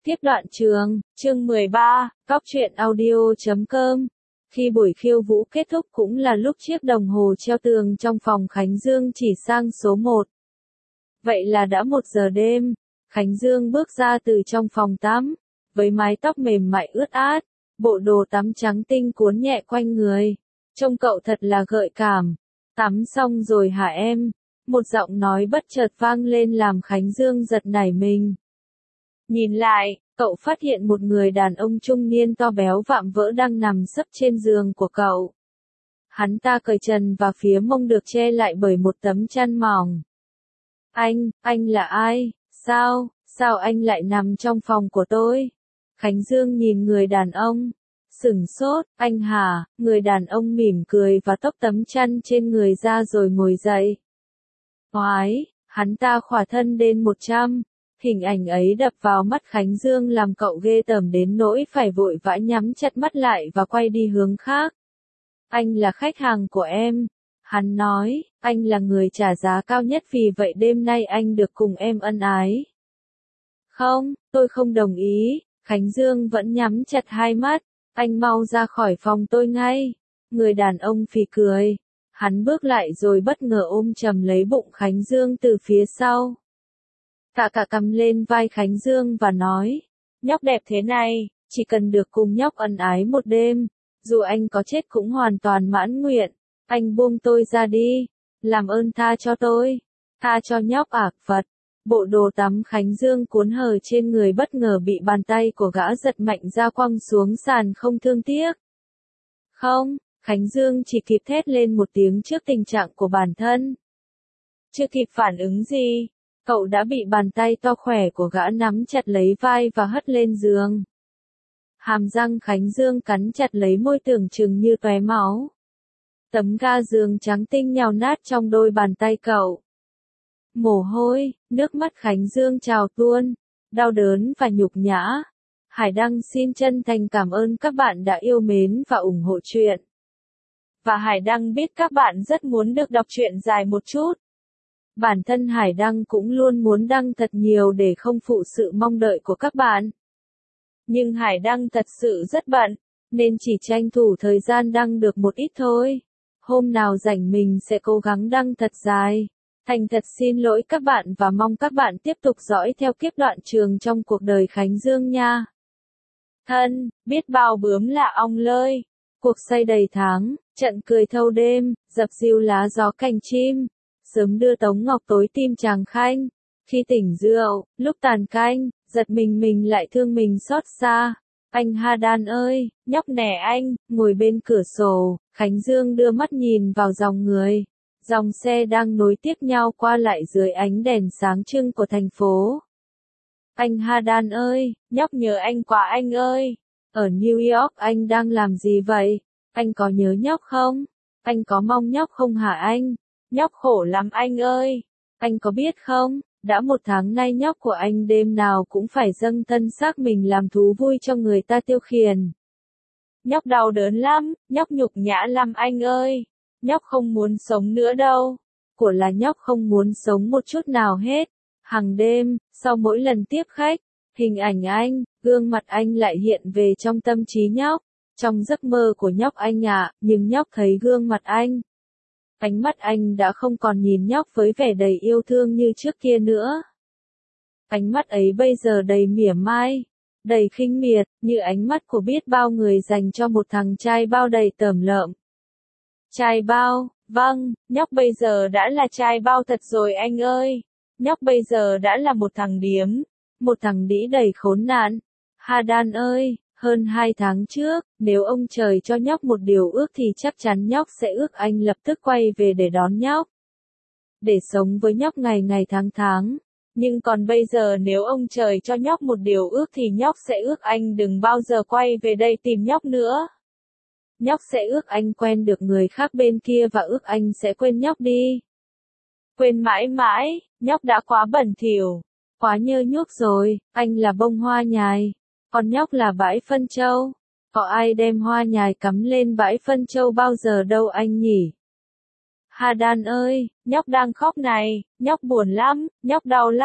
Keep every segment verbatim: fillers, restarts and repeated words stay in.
Tiếp đoạn trường, chương mười ba, cóc truyện audio chấm com. Khi buổi khiêu vũ kết thúc cũng là lúc chiếc đồng hồ treo tường trong phòng Khánh Dương chỉ sang số một. Vậy là đã một giờ đêm, Khánh Dương bước ra từ trong phòng tắm, với mái tóc mềm mại ướt át, bộ đồ tắm trắng tinh cuốn nhẹ quanh người. Trông cậu thật là gợi cảm. Tắm xong rồi hả em? Một giọng nói bất chợt vang lên làm Khánh Dương giật nảy mình. Nhìn lại, cậu phát hiện một người đàn ông trung niên to béo vạm vỡ đang nằm sấp trên giường của cậu. Hắn ta cởi trần và phía mông được che lại bởi một tấm chăn mỏng. Anh, anh là ai? Sao, sao anh lại nằm trong phòng của tôi? Khánh Dương nhìn người đàn ông. Sửng sốt, anh hả? Người đàn ông mỉm cười và tóc tấm chăn trên người ra rồi ngồi dậy. Oái, hắn ta khỏa thân đến một trăm. Hình ảnh ấy đập vào mắt Khánh Dương làm cậu ghê tởm đến nỗi phải vội vã nhắm chặt mắt lại và quay đi hướng khác. Anh là khách hàng của em. Hắn nói, anh là người trả giá cao nhất vì vậy đêm nay anh được cùng em ân ái. Không, tôi không đồng ý. Khánh Dương vẫn nhắm chặt hai mắt. Anh mau ra khỏi phòng tôi ngay. Người đàn ông phì cười. Hắn bước lại rồi bất ngờ ôm chầm lấy bụng Khánh Dương từ phía sau. Tạ cả cầm lên vai Khánh Dương và nói, nhóc đẹp thế này, chỉ cần được cùng nhóc ân ái một đêm, dù anh có chết cũng hoàn toàn mãn nguyện. Anh buông tôi ra đi, làm ơn tha cho tôi, tha cho nhóc ạc Phật. Bộ đồ tắm Khánh Dương cuốn hở trên người bất ngờ bị bàn tay của gã giật mạnh ra quăng xuống sàn không thương tiếc. Không, Khánh Dương chỉ kịp thét lên một tiếng trước tình trạng của bản thân. Chưa kịp phản ứng gì, cậu đã bị bàn tay to khỏe của gã nắm chặt lấy vai và hất lên giường. Hàm răng Khánh Dương cắn chặt lấy môi tưởng chừng như tóe máu. Tấm ga giường trắng tinh nhào nát trong đôi bàn tay cậu. Mồ hôi, nước mắt Khánh Dương trào tuôn, đau đớn và nhục nhã. Hải Đăng xin chân thành cảm ơn các bạn đã yêu mến và ủng hộ truyện. Và Hải Đăng biết các bạn rất muốn được đọc truyện dài một chút. Bản thân Hải Đăng cũng luôn muốn đăng thật nhiều để không phụ sự mong đợi của các bạn. Nhưng Hải Đăng thật sự rất bận, nên chỉ tranh thủ thời gian đăng được một ít thôi. Hôm nào rảnh mình sẽ cố gắng đăng thật dài. Thành thật xin lỗi các bạn và mong các bạn tiếp tục dõi theo kiếp đoạn trường trong cuộc đời Khánh Dương nha. Thân, biết bao bướm là ong lơi. Cuộc say đầy tháng, trận cười thâu đêm, dập dìu lá gió cành chim. Sớm đưa Tống Ngọc tối tim chàng khanh. Khi tỉnh rượu, lúc tàn canh, giật mình mình lại thương mình xót xa. Anh Ha Đan ơi, nhóc nè anh, ngồi bên cửa sổ, Khánh Dương đưa mắt nhìn vào dòng người. Dòng xe đang nối tiếp nhau qua lại dưới ánh đèn sáng trưng của thành phố. Anh Ha Đan ơi, nhóc nhớ anh quá anh ơi. Ở New York anh đang làm gì vậy? Anh có nhớ nhóc không? Anh có mong nhóc không hả anh? Nhóc khổ lắm anh ơi. Anh có biết không, đã một tháng nay nhóc của anh đêm nào cũng phải dâng thân xác mình làm thú vui cho người ta tiêu khiển. Nhóc đau đớn lắm, nhóc nhục nhã lắm anh ơi. Nhóc không muốn sống nữa đâu. Của là nhóc không muốn sống một chút nào hết. Hàng đêm, sau mỗi lần tiếp khách, hình ảnh anh, gương mặt anh lại hiện về trong tâm trí nhóc. Trong giấc mơ của nhóc anh ạ, à, nhưng nhóc thấy gương mặt anh. Ánh mắt anh đã không còn nhìn nhóc với vẻ đầy yêu thương như trước kia nữa. Ánh mắt ấy bây giờ đầy mỉa mai, đầy khinh miệt, như ánh mắt của biết bao người dành cho một thằng trai bao đầy tởm lợm. Trai bao, vâng, nhóc bây giờ đã là trai bao thật rồi anh ơi. Nhóc bây giờ đã là một thằng điếm, một thằng đĩ đầy khốn nạn. Ha Đan ơi, hơn hai tháng trước, nếu ông trời cho nhóc một điều ước thì chắc chắn nhóc sẽ ước anh lập tức quay về để đón nhóc. Để sống với nhóc ngày ngày tháng tháng. Nhưng còn bây giờ nếu ông trời cho nhóc một điều ước thì nhóc sẽ ước anh đừng bao giờ quay về đây tìm nhóc nữa. Nhóc sẽ ước anh quen được người khác bên kia và ước anh sẽ quên nhóc đi. Quên mãi mãi, nhóc đã quá bẩn thỉu, quá nhơ nhuốc rồi, anh là bông hoa nhài, còn nhóc là bãi phân châu. Có ai đem hoa nhài cắm lên bãi phân châu bao giờ đâu anh nhỉ? Ha Đan ơi, nhóc đang khóc này, nhóc buồn lắm, nhóc đau lắm,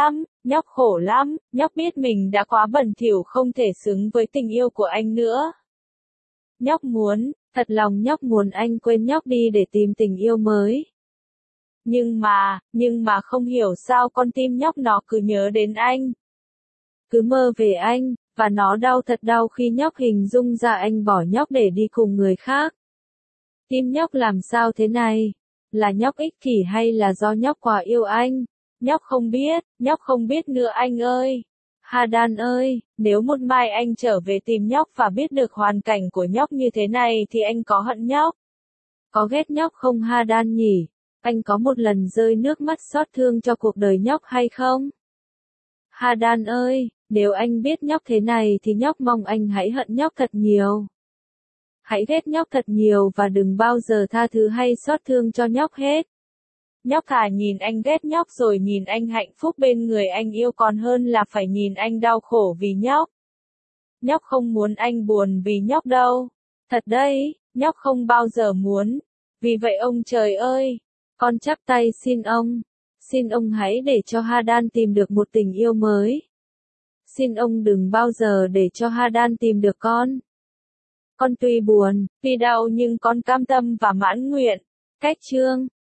Nhóc khổ lắm, nhóc biết mình đã quá bẩn thỉu không thể xứng với tình yêu của anh nữa. Nhóc muốn, thật lòng nhóc muốn anh quên nhóc đi để tìm tình yêu mới. Nhưng mà, nhưng mà không hiểu sao con tim nhóc nó cứ nhớ đến anh. Cứ mơ về anh, và nó đau thật đau khi nhóc hình dung ra anh bỏ nhóc để đi cùng người khác. Tim nhóc làm sao thế này? Là nhóc ích kỷ hay là do nhóc quá yêu anh? Nhóc không biết, nhóc không biết nữa anh ơi. Hadan ơi, nếu một mai anh trở về tìm nhóc và biết được hoàn cảnh của nhóc như thế này thì anh có hận nhóc? Có ghét nhóc không Hadan nhỉ? Anh có một lần rơi nước mắt xót thương cho cuộc đời nhóc hay không? Hadan ơi, nếu anh biết nhóc thế này thì nhóc mong anh hãy hận nhóc thật nhiều. Hãy ghét nhóc thật nhiều và đừng bao giờ tha thứ hay xót thương cho nhóc hết. Nhóc thà nhìn anh ghét nhóc rồi nhìn anh hạnh phúc bên người anh yêu còn hơn là phải nhìn anh đau khổ vì nhóc. Nhóc không muốn anh buồn vì nhóc đâu. Thật đấy, nhóc không bao giờ muốn. Vì vậy ông trời ơi, con chắp tay xin ông. Xin ông hãy để cho Hadan tìm được một tình yêu mới. Xin ông đừng bao giờ để cho Hadan tìm được con. Con tuy buồn, tuy đau nhưng con cam tâm và mãn nguyện. Cách chương